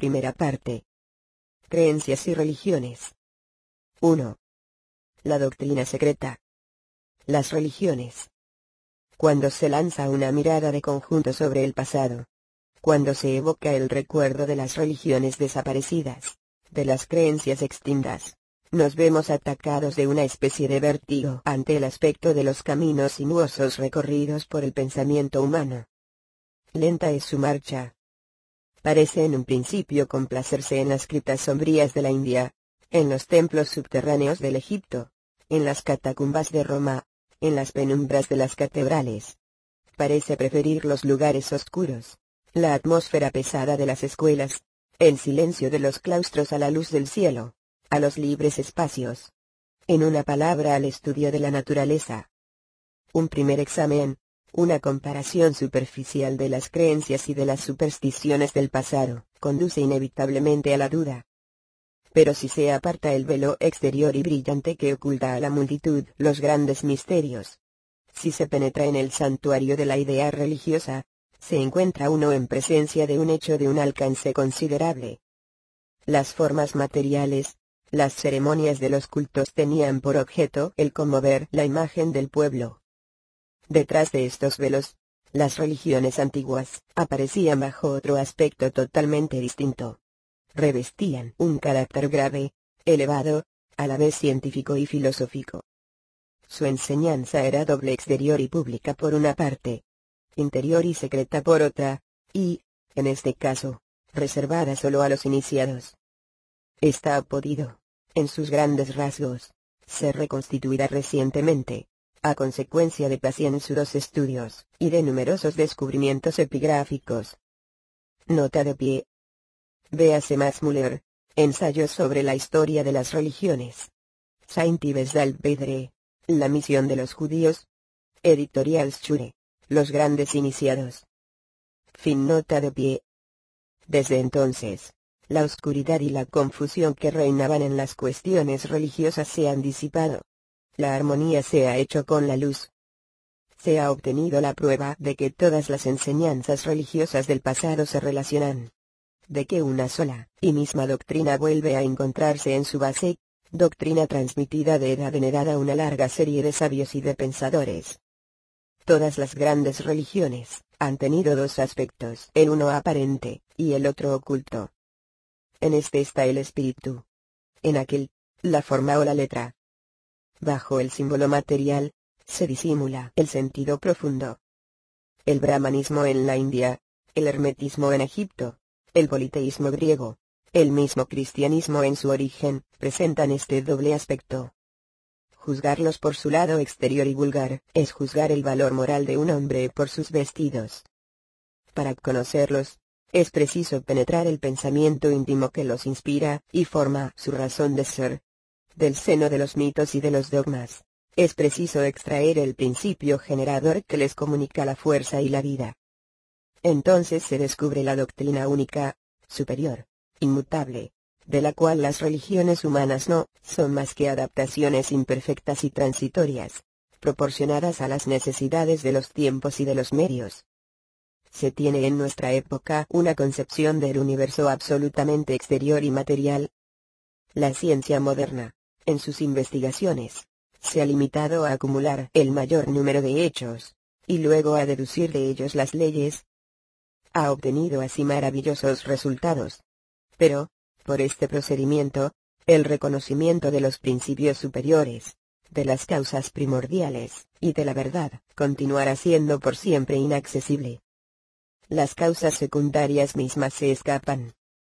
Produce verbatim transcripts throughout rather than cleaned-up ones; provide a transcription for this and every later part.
Primera parte. Creencias y religiones. uno. La doctrina secreta. Las religiones. Cuando se lanza una mirada de conjunto sobre el pasado, cuando se evoca el recuerdo de las religiones desaparecidas, de las creencias extintas, nos vemos atacados de una especie de vértigo ante el aspecto de los caminos sinuosos recorridos por el pensamiento humano. Lenta es su marcha. Parece en un principio complacerse en las criptas sombrías de la India, en los templos subterráneos del Egipto, en las catacumbas de Roma, en las penumbras de las catedrales. Parece preferir los lugares oscuros, la atmósfera pesada de las escuelas, el silencio de los claustros a la luz del cielo, a los libres espacios. En una palabra, al estudio de la naturaleza. Un primer examen, una comparación superficial de las creencias y de las supersticiones del pasado, conduce inevitablemente a la duda. Pero si se aparta el velo exterior y brillante que oculta a la multitud los grandes misterios, si se penetra en el santuario de la idea religiosa, se encuentra uno en presencia de un hecho de un alcance considerable. Las formas materiales, las ceremonias de los cultos tenían por objeto el conmover la imagen del pueblo. Detrás de estos velos, las religiones antiguas aparecían bajo otro aspecto totalmente distinto. Revestían un carácter grave, elevado, a la vez científico y filosófico. Su enseñanza era doble, exterior y pública por una parte, interior y secreta por otra, y, en este caso, reservada solo a los iniciados. Esta ha podido, en sus grandes rasgos, ser reconstituida recientemente, a consecuencia de pacienzudos estudios, y de numerosos descubrimientos epigráficos. Nota de pie. Véase Max Müller, Ensayos sobre la historia de las religiones. Saint-Yves d'Albedre, La misión de los judíos. Editorial Schure, Los grandes iniciados. Fin. Nota de pie. Desde entonces, la oscuridad y la confusión que reinaban en las cuestiones religiosas se han disipado. La armonía se ha hecho con la luz. Se ha obtenido la prueba de que todas las enseñanzas religiosas del pasado se relacionan. De que una sola y misma doctrina vuelve a encontrarse en su base, doctrina transmitida de edad en edad a una larga serie de sabios y de pensadores. Todas las grandes religiones han tenido dos aspectos, el uno aparente, y el otro oculto. En este está el espíritu. En aquel, la forma o la letra. Bajo el símbolo material, se disimula el sentido profundo. El brahmanismo en la India, el hermetismo en Egipto, el politeísmo griego, el mismo cristianismo en su origen, presentan este doble aspecto. Juzgarlos por su lado exterior y vulgar, es juzgar el valor moral de un hombre por sus vestidos. Para conocerlos, es preciso penetrar el pensamiento íntimo que los inspira, y forma su razón de ser. Del seno de los mitos y de los dogmas, es preciso extraer el principio generador que les comunica la fuerza y la vida. Entonces se descubre la doctrina única, superior, inmutable, de la cual las religiones humanas no son más que adaptaciones imperfectas y transitorias, proporcionadas a las necesidades de los tiempos y de los medios. Se tiene en nuestra época una concepción del universo absolutamente exterior y material. La ciencia moderna, en sus investigaciones, se ha limitado a acumular el mayor número de hechos, y luego a deducir de ellos las leyes. Ha obtenido así maravillosos resultados. Pero, por este procedimiento, el reconocimiento de los principios superiores, de las causas primordiales, y de la verdad, continuará siendo por siempre inaccesible. Las causas secundarias mismas se escapan.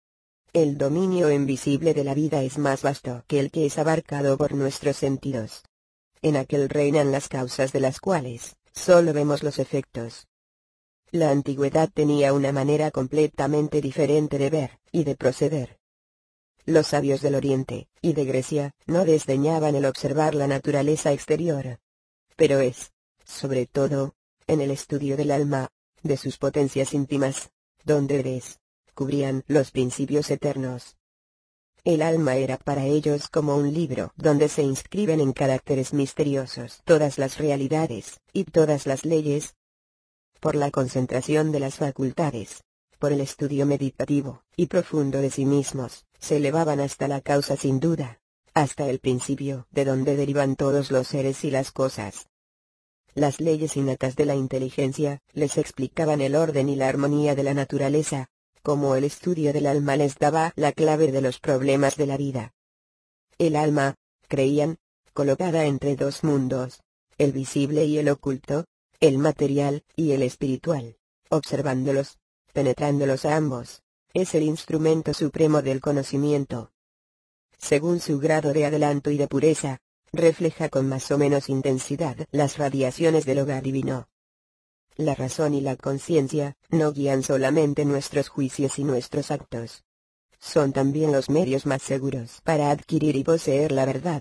El dominio invisible de la vida es más vasto que el que es abarcado por nuestros sentidos. En aquel reinan las causas de las cuales solo vemos los efectos. La antigüedad tenía una manera completamente diferente de ver y de proceder. Los sabios del Oriente y de Grecia no desdeñaban el observar la naturaleza exterior. Pero es, sobre todo, en el estudio del alma, de sus potencias íntimas, donde descubrían los principios eternos. El alma era para ellos como un libro donde se inscriben en caracteres misteriosos todas las realidades y todas las leyes. Por la concentración de las facultades, por el estudio meditativo y profundo de sí mismos, se elevaban hasta la causa sin duda, hasta el principio de donde derivan todos los seres y las cosas. Las leyes innatas de la inteligencia les explicaban el orden y la armonía de la naturaleza, como el estudio del alma les daba la clave de los problemas de la vida. El alma, creían, colocada entre dos mundos, el visible y el oculto, el material y el espiritual, observándolos, penetrándolos a ambos, es el instrumento supremo del conocimiento. Según su grado de adelanto y de pureza, refleja con más o menos intensidad las radiaciones del hogar divino. La razón y la conciencia no guían solamente nuestros juicios y nuestros actos. Son también los medios más seguros para adquirir y poseer la verdad.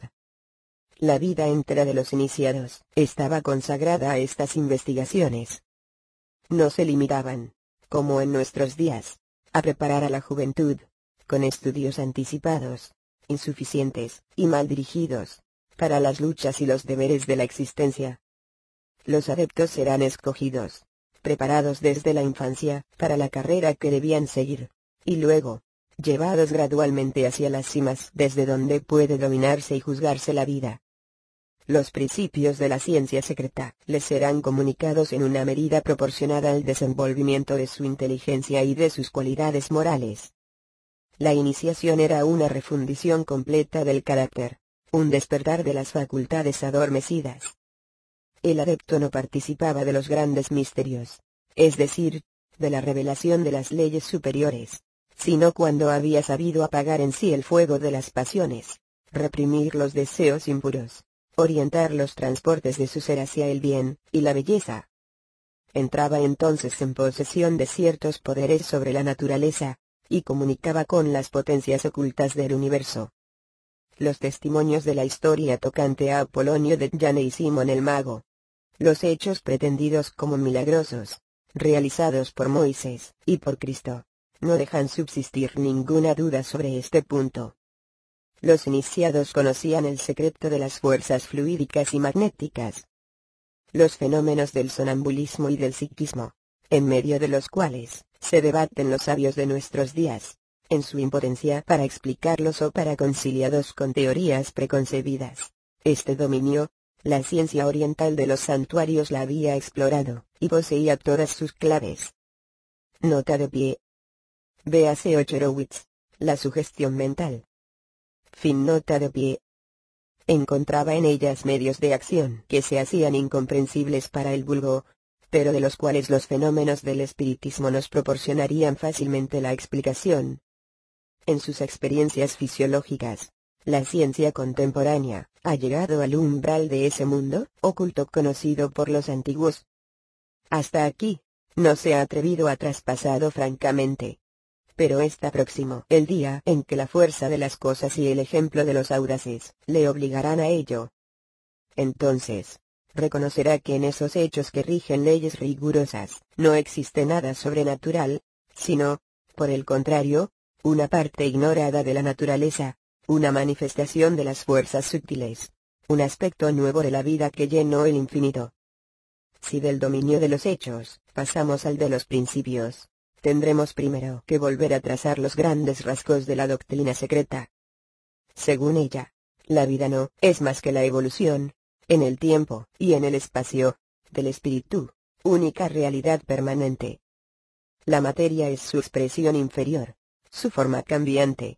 La vida entera de los iniciados estaba consagrada a estas investigaciones. No se limitaban, como en nuestros días, a preparar a la juventud, con estudios anticipados, insuficientes y mal dirigidos, para las luchas y los deberes de la existencia. Los adeptos serán escogidos, preparados desde la infancia, para la carrera que debían seguir, y luego, llevados gradualmente hacia las cimas desde donde puede dominarse y juzgarse la vida. Los principios de la ciencia secreta les serán comunicados en una medida proporcionada al desenvolvimiento de su inteligencia y de sus cualidades morales. La iniciación era una refundición completa del carácter, un despertar de las facultades adormecidas. El adepto no participaba de los grandes misterios, es decir, de la revelación de las leyes superiores, sino cuando había sabido apagar en sí el fuego de las pasiones, reprimir los deseos impuros, orientar los transportes de su ser hacia el bien y la belleza. Entraba entonces en posesión de ciertos poderes sobre la naturaleza, y comunicaba con las potencias ocultas del universo. Los testimonios de la historia tocante a Apolonio de Tyana y Simón el Mago. Los hechos pretendidos como milagrosos, realizados por Moisés y por Cristo, no dejan subsistir ninguna duda sobre este punto. Los iniciados conocían el secreto de las fuerzas fluídicas y magnéticas. Los fenómenos del sonambulismo y del psiquismo, en medio de los cuales se debaten los sabios de nuestros días, en su impotencia para explicarlos o para conciliarlos con teorías preconcebidas. Este dominio, la ciencia oriental de los santuarios la había explorado, y poseía todas sus claves. Nota de pie. Véase Ochorowicz, la sugestión mental. Fin nota de pie. Encontraba en ellas medios de acción que se hacían incomprensibles para el vulgo, pero de los cuales los fenómenos del espiritismo nos proporcionarían fácilmente la explicación. En sus experiencias fisiológicas, la ciencia contemporánea ha llegado al umbral de ese mundo oculto conocido por los antiguos. Hasta aquí, no se ha atrevido a traspasarlo francamente. Pero está próximo el día en que la fuerza de las cosas y el ejemplo de los audaces le obligarán a ello. Entonces, reconocerá que en esos hechos que rigen leyes rigurosas, no existe nada sobrenatural, sino, por el contrario, una parte ignorada de la naturaleza, una manifestación de las fuerzas sutiles, un aspecto nuevo de la vida que llenó el infinito. Si del dominio de los hechos pasamos al de los principios, tendremos primero que volver a trazar los grandes rasgos de la doctrina secreta. Según ella, la vida no es más que la evolución, en el tiempo y en el espacio, del espíritu, única realidad permanente. La materia es su expresión inferior, su forma cambiante.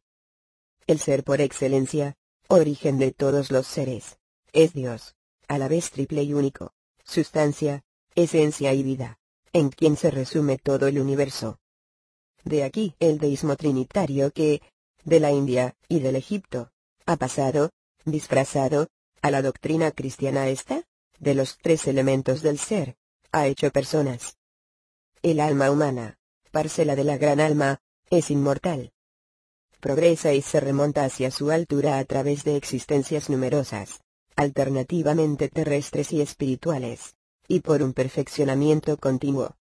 El ser por excelencia, origen de todos los seres, es Dios, a la vez triple y único, sustancia, esencia y vida, en quien se resume todo el universo. De aquí el deísmo trinitario que, de la India y del Egipto, ha pasado, disfrazado, a la doctrina cristiana esta, de los tres elementos del ser, ha hecho personas. El alma humana, parcela de la gran alma, es inmortal. Progresa y se remonta hacia su altura a través de existencias numerosas, alternativamente terrestres y espirituales, y por un perfeccionamiento continuo.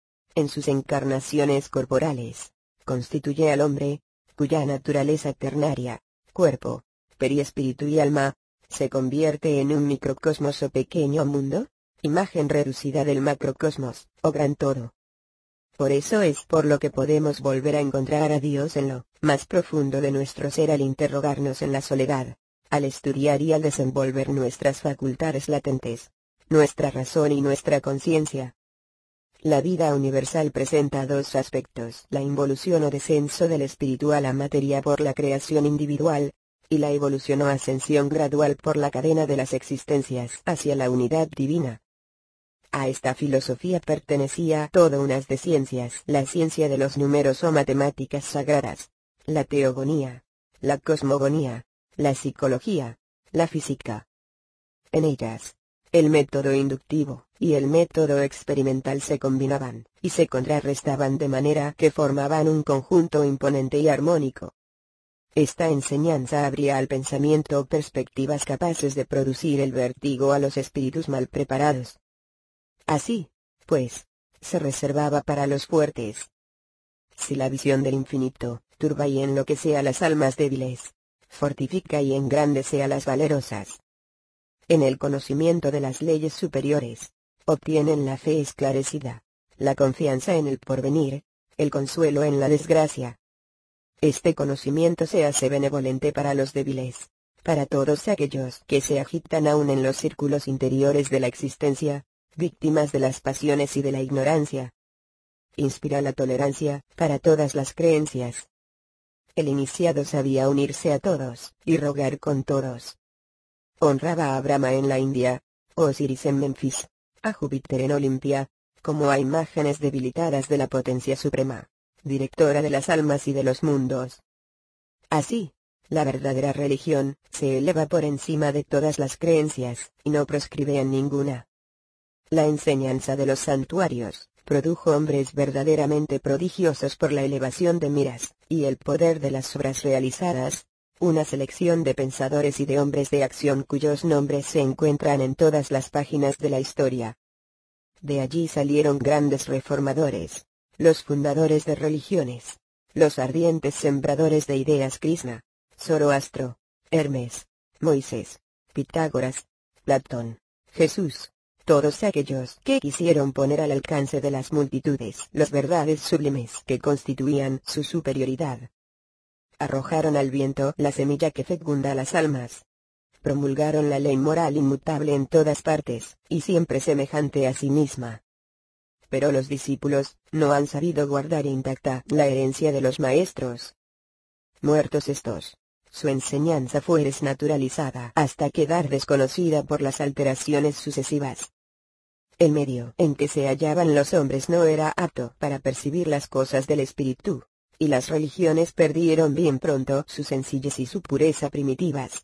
En sus encarnaciones corporales, constituye al hombre, cuya naturaleza ternaria, cuerpo, periespíritu y alma, se convierte en un microcosmos o pequeño mundo, imagen reducida del macrocosmos, o gran todo. Por eso es por lo que podemos volver a encontrar a Dios en lo más profundo de nuestro ser al interrogarnos en la soledad, al estudiar y al desenvolver nuestras facultades latentes, nuestra razón y nuestra conciencia. La vida universal presenta dos aspectos: la involución o descenso del espíritu a la materia por la creación individual, y la evolución o ascensión gradual por la cadena de las existencias hacia la unidad divina. A esta filosofía pertenecía toda una de ciencias: la ciencia de los números o matemáticas sagradas, la teogonía, la cosmogonía, la psicología, la física. En ellas, el método inductivo y el método experimental se combinaban y se contrarrestaban de manera que formaban un conjunto imponente y armónico. Esta enseñanza abría al pensamiento perspectivas capaces de producir el vértigo a los espíritus mal preparados. Así, pues, se reservaba para los fuertes. Si la visión del infinito turba y enloquece a las almas débiles, fortifica y engrandece a las valerosas. En el conocimiento de las leyes superiores, obtienen la fe esclarecida, la confianza en el porvenir, el consuelo en la desgracia. Este conocimiento se hace benevolente para los débiles, para todos aquellos que se agitan aún en los círculos interiores de la existencia, víctimas de las pasiones y de la ignorancia. Inspira la tolerancia para todas las creencias. El iniciado sabía unirse a todos y rogar con todos. Honraba a Brahma en la India, Osiris en Memphis, a Júpiter en Olimpia, como a imágenes debilitadas de la potencia suprema, directora de las almas y de los mundos. Así, la verdadera religión se eleva por encima de todas las creencias y no proscribe en ninguna. La enseñanza de los santuarios produjo hombres verdaderamente prodigiosos por la elevación de miras y el poder de las obras realizadas, una selección de pensadores y de hombres de acción cuyos nombres se encuentran en todas las páginas de la historia. De allí salieron grandes reformadores, los fundadores de religiones, los ardientes sembradores de ideas: Krishna, Zoroastro, Hermes, Moisés, Pitágoras, Platón, Jesús. Todos aquellos que quisieron poner al alcance de las multitudes las verdades sublimes que constituían su superioridad. Arrojaron al viento la semilla que fecunda las almas. Promulgaron la ley moral inmutable en todas partes, y siempre semejante a sí misma. Pero los discípulos no han sabido guardar intacta la herencia de los maestros. Muertos estos, su enseñanza fue desnaturalizada hasta quedar desconocida por las alteraciones sucesivas. El medio en que se hallaban los hombres no era apto para percibir las cosas del espíritu, y las religiones perdieron bien pronto su sencillez y su pureza primitivas.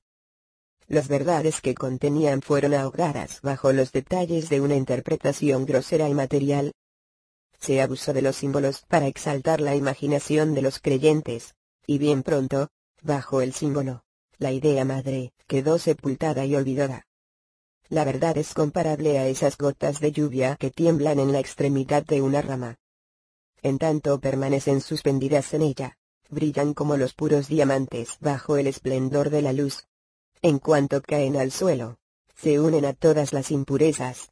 Las verdades que contenían fueron ahogadas bajo los detalles de una interpretación grosera y material. Se abusó de los símbolos para exaltar la imaginación de los creyentes, y bien pronto, bajo el símbolo, la idea madre quedó sepultada y olvidada. La verdad es comparable a esas gotas de lluvia que tiemblan en la extremidad de una rama. En tanto permanecen suspendidas en ella, brillan como los puros diamantes bajo el esplendor de la luz. En cuanto caen al suelo, se unen a todas las impurezas.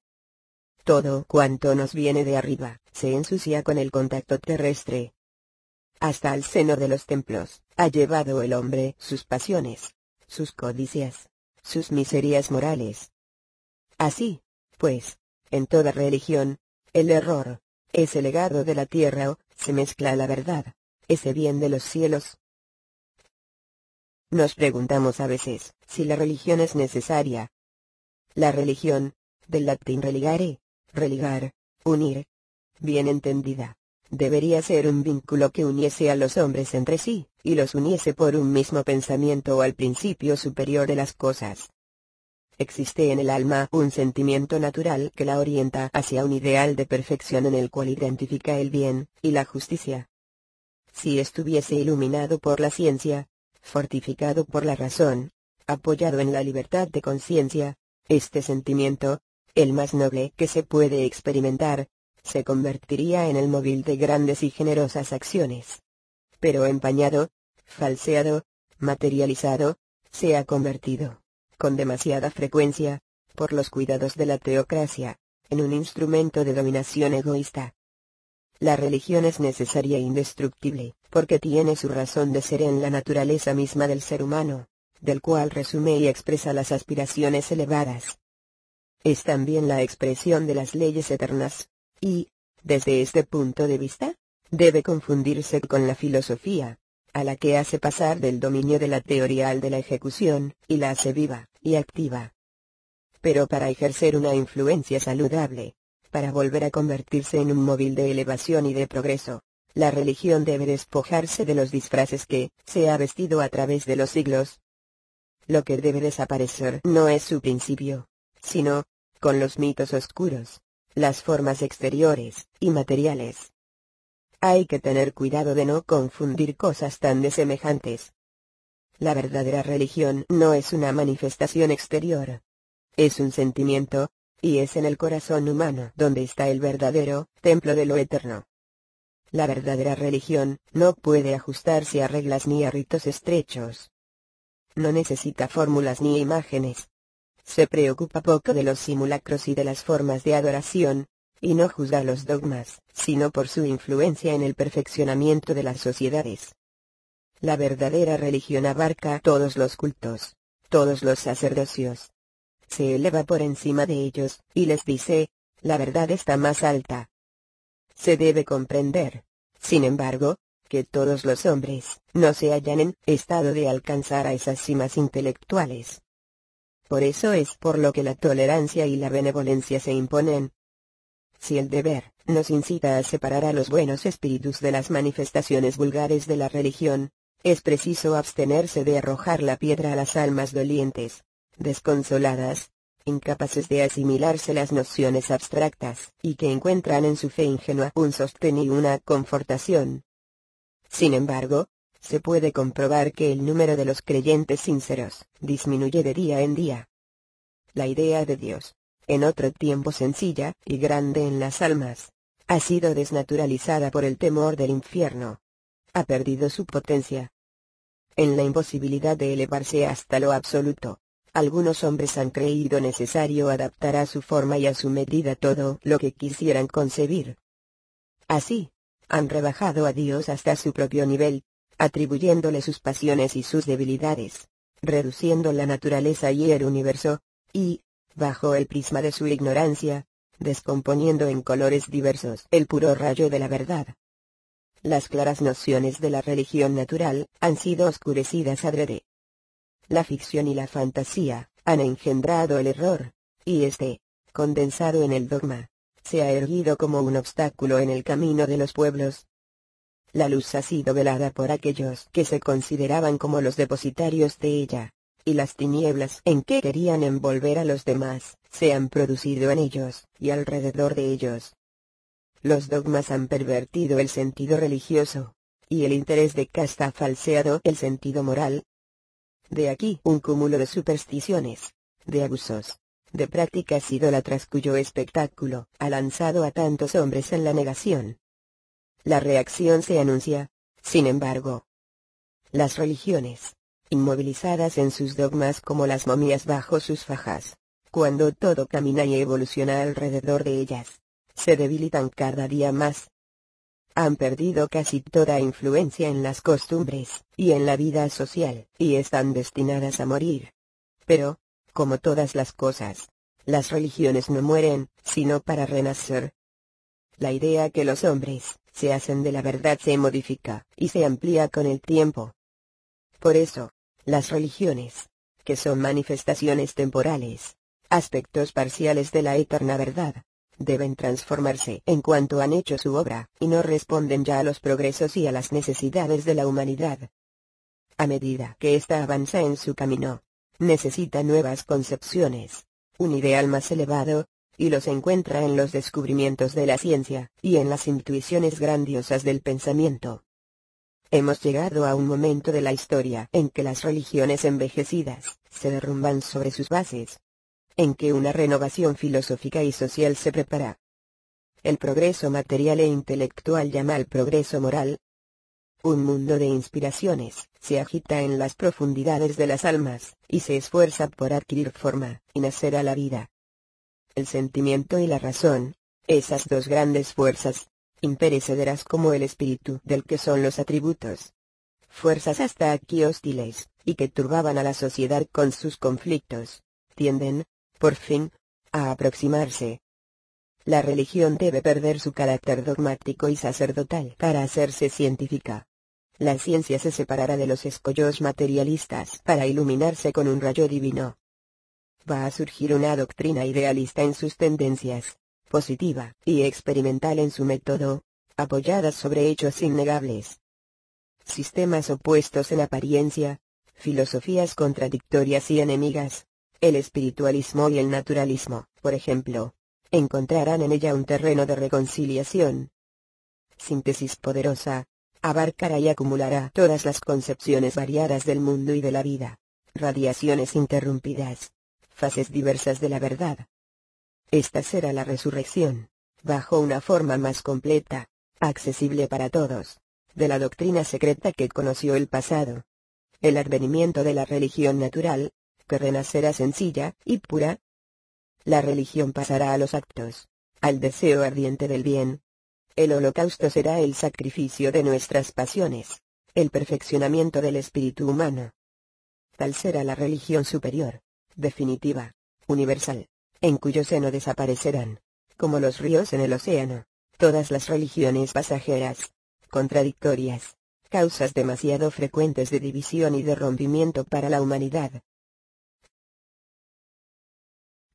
Todo cuanto nos viene de arriba, se ensucia con el contacto terrestre. Hasta al seno de los templos ha llevado el hombre sus pasiones, sus codicias, sus miserias morales. Así, pues, en toda religión, el error, ese legado de la tierra o, se mezcla a la verdad, ese bien de los cielos. Nos preguntamos a veces, si la religión es necesaria. La religión, del latín religare, religar, unir, bien entendida, debería ser un vínculo que uniese a los hombres entre sí, y los uniese por un mismo pensamiento o al principio superior de las cosas. Existe en el alma un sentimiento natural que la orienta hacia un ideal de perfección en el cual identifica el bien y la justicia. Si estuviese iluminado por la ciencia, fortificado por la razón, apoyado en la libertad de conciencia, este sentimiento, el más noble que se puede experimentar, se convertiría en el móvil de grandes y generosas acciones. Pero empañado, falseado, materializado, se ha convertido, con demasiada frecuencia, por los cuidados de la teocracia, en un instrumento de dominación egoísta. La religión es necesaria e indestructible, porque tiene su razón de ser en la naturaleza misma del ser humano, del cual resume y expresa las aspiraciones elevadas. Es también la expresión de las leyes eternas, y, desde este punto de vista, debe confundirse con la filosofía, a la que hace pasar del dominio de la teoría al de la ejecución, y la hace viva y activa. Pero para ejercer una influencia saludable, para volver a convertirse en un móvil de elevación y de progreso, la religión debe despojarse de los disfraces que se ha vestido a través de los siglos. Lo que debe desaparecer no es su principio, sino, con los mitos oscuros, las formas exteriores y materiales. Hay que tener cuidado de no confundir cosas tan desemejantes. La verdadera religión no es una manifestación exterior. Es un sentimiento, y es en el corazón humano donde está el verdadero templo de lo eterno. La verdadera religión no puede ajustarse a reglas ni a ritos estrechos. No necesita fórmulas ni imágenes. Se preocupa poco de los simulacros y de las formas de adoración, y no juzga los dogmas, sino por su influencia en el perfeccionamiento de las sociedades. La verdadera religión abarca todos los cultos, todos los sacerdocios. Se eleva por encima de ellos, y les dice, la verdad está más alta. Se debe comprender, sin embargo, que todos los hombres no se hallan en estado de alcanzar a esas cimas intelectuales. Por eso es por lo que la tolerancia y la benevolencia se imponen. Si el deber nos incita a separar a los buenos espíritus de las manifestaciones vulgares de la religión, es preciso abstenerse de arrojar la piedra a las almas dolientes, desconsoladas, incapaces de asimilarse las nociones abstractas, y que encuentran en su fe ingenua un sostén y una confortación. Sin embargo, se puede comprobar que el número de los creyentes sinceros disminuye de día en día. La idea de Dios, en otro tiempo sencilla y grande en las almas, ha sido desnaturalizada por el temor del infierno. Ha perdido su potencia. En la imposibilidad de elevarse hasta lo absoluto, algunos hombres han creído necesario adaptar a su forma y a su medida todo lo que quisieran concebir. Así, han rebajado a Dios hasta su propio nivel, atribuyéndole sus pasiones y sus debilidades, reduciendo la naturaleza y el universo, y, bajo el prisma de su ignorancia, descomponiendo en colores diversos el puro rayo de la verdad. Las claras nociones de la religión natural han sido oscurecidas adrede. La ficción y la fantasía han engendrado el error, y este, condensado en el dogma, se ha erguido como un obstáculo en el camino de los pueblos. La luz ha sido velada por aquellos que se consideraban como los depositarios de ella, y las tinieblas en que querían envolver a los demás, se han producido en ellos, y alrededor de ellos. Los dogmas han pervertido el sentido religioso, y el interés de casta ha falseado el sentido moral. De aquí un cúmulo de supersticiones, de abusos, de prácticas idólatras cuyo espectáculo ha lanzado a tantos hombres en la negación. La reacción se anuncia, sin embargo. Las religiones, inmovilizadas en sus dogmas como las momias bajo sus fajas, cuando todo camina y evoluciona alrededor de ellas, se debilitan cada día más. Han perdido casi toda influencia en las costumbres y en la vida social, y están destinadas a morir. Pero, como todas las cosas, las religiones no mueren, sino para renacer. La idea que los hombres se hacen de la verdad se modifica y se amplía con el tiempo. Por eso, las religiones, que son manifestaciones temporales, aspectos parciales de la eterna verdad, deben transformarse en cuanto han hecho su obra, y no responden ya a los progresos y a las necesidades de la humanidad. A medida que ésta avanza en su camino, necesita nuevas concepciones, un ideal más elevado, y los encuentra en los descubrimientos de la ciencia, y en las intuiciones grandiosas del pensamiento. Hemos llegado a un momento de la historia en que las religiones envejecidas se derrumban sobre sus bases, en que una renovación filosófica y social se prepara. El progreso material e intelectual llama al progreso moral. Un mundo de inspiraciones se agita en las profundidades de las almas, y se esfuerza por adquirir forma y nacer a la vida. El sentimiento y la razón, esas dos grandes fuerzas, imperecederas como el espíritu del que son los atributos. Fuerzas hasta aquí hostiles, y que turbaban a la sociedad con sus conflictos, tienden, por fin, a aproximarse. La religión debe perder su carácter dogmático y sacerdotal para hacerse científica. La ciencia se separará de los escollos materialistas para iluminarse con un rayo divino. Va a surgir una doctrina idealista en sus tendencias, positiva y experimental en su método, apoyada sobre hechos innegables. Sistemas opuestos en apariencia, filosofías contradictorias y enemigas, el espiritualismo y el naturalismo, por ejemplo, encontrarán en ella un terreno de reconciliación. Síntesis poderosa, abarcará y acumulará todas las concepciones variadas del mundo y de la vida, radiaciones interrumpidas, fases diversas de la verdad. Esta será la resurrección, bajo una forma más completa, accesible para todos, de la doctrina secreta que conoció el pasado. El advenimiento de la religión natural, que renacerá sencilla y pura. La religión pasará a los actos, al deseo ardiente del bien. El holocausto será el sacrificio de nuestras pasiones, el perfeccionamiento del espíritu humano. Tal será la religión superior, definitiva, universal, en cuyo seno desaparecerán, como los ríos en el océano, todas las religiones pasajeras, contradictorias, causas demasiado frecuentes de división y de rompimiento para la humanidad.